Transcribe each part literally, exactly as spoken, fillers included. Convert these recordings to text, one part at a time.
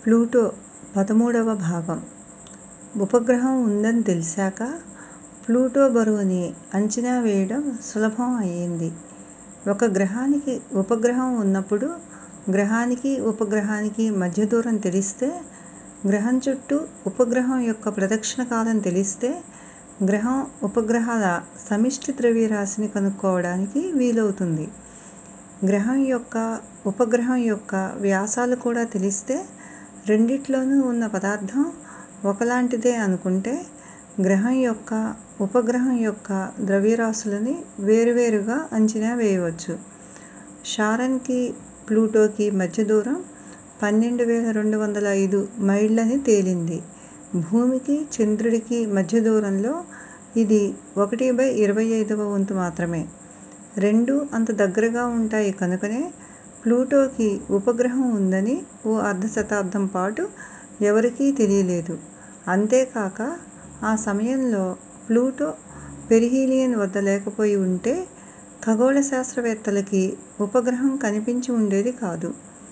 Pluto పదమూడవ భాగం. ఉపగ్రహం ఉందని తెలిసాక ప్లూటో బరువుని అంచనా వేయడం సులభం అయ్యింది. ఒక గ్రహానికి ఉపగ్రహం ఉన్నప్పుడు గ్రహానికి ఉపగ్రహానికి మధ్య దూరం తెలిస్తే, గ్రహం చుట్టూ ఉపగ్రహం యొక్క ప్రదక్షిణ కాలం తెలిస్తే గ్రహం ఉపగ్రహాల సమిష్టి ద్రవ్యరాశిని కనుక్కోవడానికి వీలవుతుంది. గ్రహం యొక్క ఉపగ్రహం యొక్క వ్యాసాలు కూడా తెలిస్తే రెండిట్లోనూ ఉన్న పదార్థం ఒకలాంటిదే అనుకుంటే గ్రహం యొక్క ఉపగ్రహం యొక్క ద్రవ్యరాశులని వేరువేరుగా అంచనా వేయవచ్చు. షారన్కి ప్లూటోకి మధ్య దూరం పన్నెండు వేల రెండు వందల ఐదు మైళ్ళని తేలింది. భూమికి చంద్రుడికి మధ్య దూరంలో ఇది ఒకటి బై ఇరవై ఐదవ వంతు మాత్రమే. రెండూ అంత దగ్గరగా ఉంటాయి కనుకనే ప్లూటోకి ఉపగ్రహం ఉందని ఓ అర్ధ శతాబ్దం పాటు ఎవరికీ తెలియలేదు. అంతేకాక ఆ సమయంలో ప్లూటో పెరిహీలియన్ వద్ద లేకపోయి ఉంటే ఖగోళ శాస్త్రవేత్తలకి ఉపగ్రహం కనిపించి ఉండేది కాదు.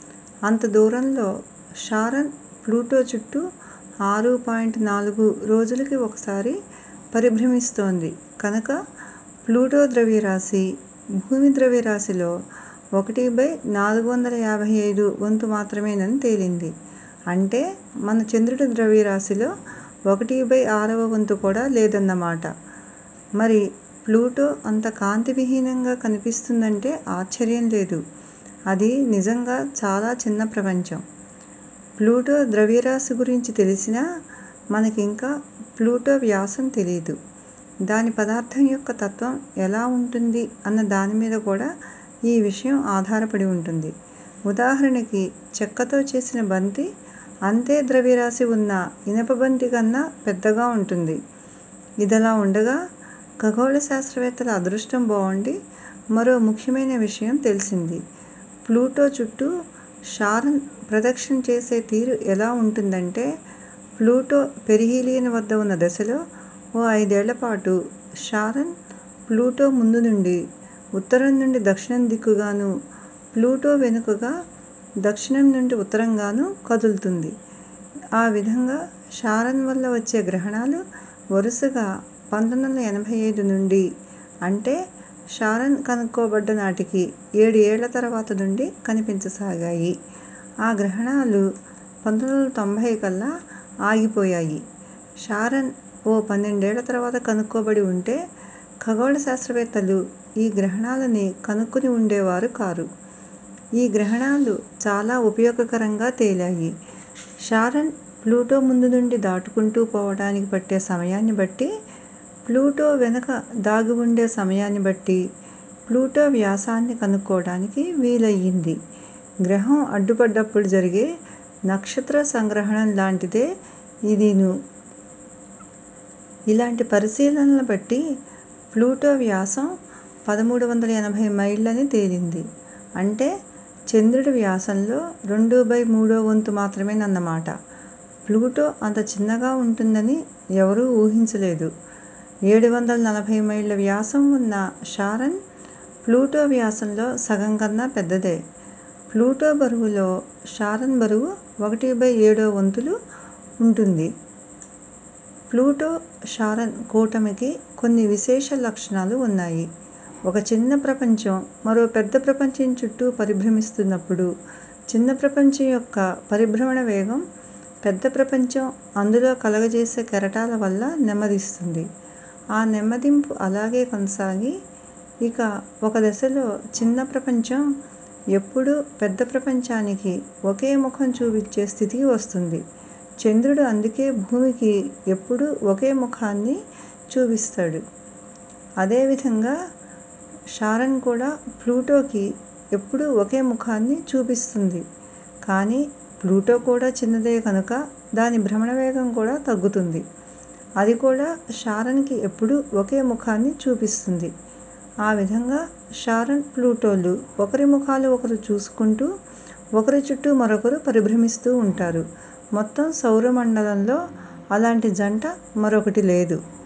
అంత దూరంలో షారన్ ప్లూటో చుట్టూ ఆరు పాయింట్ నాలుగు రోజులకి ఒకసారి పరిభ్రమిస్తోంది కనుక ప్లూటో ద్రవ్యరాశి భూమి ద్రవ్యరాశిలో ఒకటి బై నాలుగు వందల యాభై ఐదు వంతు మాత్రమేనని తేలింది. అంటే మన చంద్రుడి ద్రవ్యరాశిలో ఒకటి బై ఆరవ వంతు కూడా లేదన్నమాట. మరి ప్లూటో అంత కాంతి విహీనంగా కనిపిస్తుందంటే ఆశ్చర్యం లేదు. అది నిజంగా చాలా చిన్న ప్రపంచం. ప్లూటో ద్రవ్యరాశి గురించి తెలిసినా మనకింకా ప్లూటో వ్యాసం తెలీదు. దాని పదార్థం యొక్క తత్వం ఎలా ఉంటుంది అన్న దాని మీద కూడా ఈ విషయం ఆధారపడి ఉంటుంది. ఉదాహరణకి చెక్కతో చేసిన బంతి అంతే ద్రవ్యరాశి ఉన్న ఇనప బంతి కన్నా పెద్దగా ఉంటుంది. ఇదిలా ఉండగా ఖగోళ శాస్త్రవేత్తల అదృష్టం బావుండి మరో ముఖ్యమైన విషయం తెలిసింది. ప్లూటో చుట్టూ షారన్ ప్రదక్షిణ చేసే తీరు ఎలా ఉంటుందంటే, ప్లూటో పెరిహీలియన్ వద్ద ఉన్న దశలో ఓ ఐదేళ్ల పాటు షారన్ ప్లూటో ముందు నుండి ఉత్తరం నుండి దక్షిణం దిక్కుగాను, ప్లూటో వెనుకగా దక్షిణం నుండి ఉత్తరంగాను కదులుతుంది. ఆ విధంగా షారన్ వల్ల వచ్చే గ్రహణాలు వరుసగా పంతొమ్మిది వందల ఎనభై ఐదు నుండి అంటే షారన్ కనుక్కోబడ్డ నాటికి ఏడు ఏళ్ల తర్వాత నుండి కనిపించసాగాయి. ఆ గ్రహణాలు పంతొమ్మిది వందల తొంభై కల్లా ఆగిపోయాయి. షారన్ ఓ పన్నెండేళ్ల తర్వాత కనుక్కోబడి ఉంటే ఖగోళ శాస్త్రవేత్తలు ఈ గ్రహణాలని కనుక్కుని ఉండేవారు కారు. ఈ గ్రహణాలు చాలా ఉపయోగకరంగా తేలాయి. షారన్ ప్లూటో ముందు నుండి దాటుకుంటూ పోవడానికి పట్టే సమయాన్ని బట్టి, ప్లూటో వెనక దాగి ఉండే సమయాన్ని బట్టి ప్లూటో వ్యాసాన్ని కనుక్కోవడానికి వీలయ్యింది. గ్రహం అడ్డుపడ్డప్పుడు జరిగే నక్షత్ర సంగ్రహణం లాంటిదే ఇదీను. ఇలాంటి పరిశీలనల బట్టి ప్లూటో వ్యాసం పదమూడు వందల ఎనభై మైళ్ళని తేలింది. అంటే చంద్రుడి వ్యాసంలో రెండు బై మూడో వంతు మాత్రమేనన్నమాట. ప్లూటో అంత చిన్నగా ఉంటుందని ఎవరూ ఊహించలేదు. ఏడు వందల నలభై మైళ్ళ వ్యాసం ఉన్న షారన్ ప్లూటో వ్యాసంలో సగం కన్నా పెద్దదే. ప్లూటో బరువులో షారన్ బరువు ఒకటి బై ఏడో వంతులు ఉంటుంది. ప్లూటో షారన్ కూటమికి కొన్ని విశేష లక్షణాలు ఉన్నాయి. ఒక చిన్న ప్రపంచం మరో పెద్ద ప్రపంచం చుట్టూ పరిభ్రమిస్తున్నప్పుడు చిన్న ప్రపంచం యొక్క పరిభ్రమణ వేగం పెద్ద ప్రపంచం అందులో కలగజేసే కెరటాల వల్ల నెమ్మదిస్తుంది. ఆ నెమ్మదింపు అలాగే కొనసాగి ఇక ఒక దశలో చిన్న ప్రపంచం ఎప్పుడూ పెద్ద ప్రపంచానికి ఒకే ముఖం చూపించే స్థితికి వస్తుంది. చంద్రుడు అందుకే భూమికి ఎప్పుడూ ఒకే ముఖాన్ని చూపిస్తాడు. అదేవిధంగా షారన్ కూడా ప్లూటోకి ఎప్పుడూ ఒకే ముఖాన్ని చూపిస్తుంది. కానీ ప్లూటో కూడా చిన్నదే కనుక దాని భ్రమణ వేగం కూడా తగ్గుతుంది. అది కూడా షారన్కి ఎప్పుడూ ఒకే ముఖాన్ని చూపిస్తుంది. ఆ విధంగా షారన్ ప్లూటోలు ఒకరి ముఖాలు ఒకరు చూసుకుంటూ ఒకరి చుట్టూ మరొకరు పరిభ్రమిస్తూ ఉంటారు. మొత్తం సౌరమండలంలో అలాంటి జంట మరొకటి లేదు.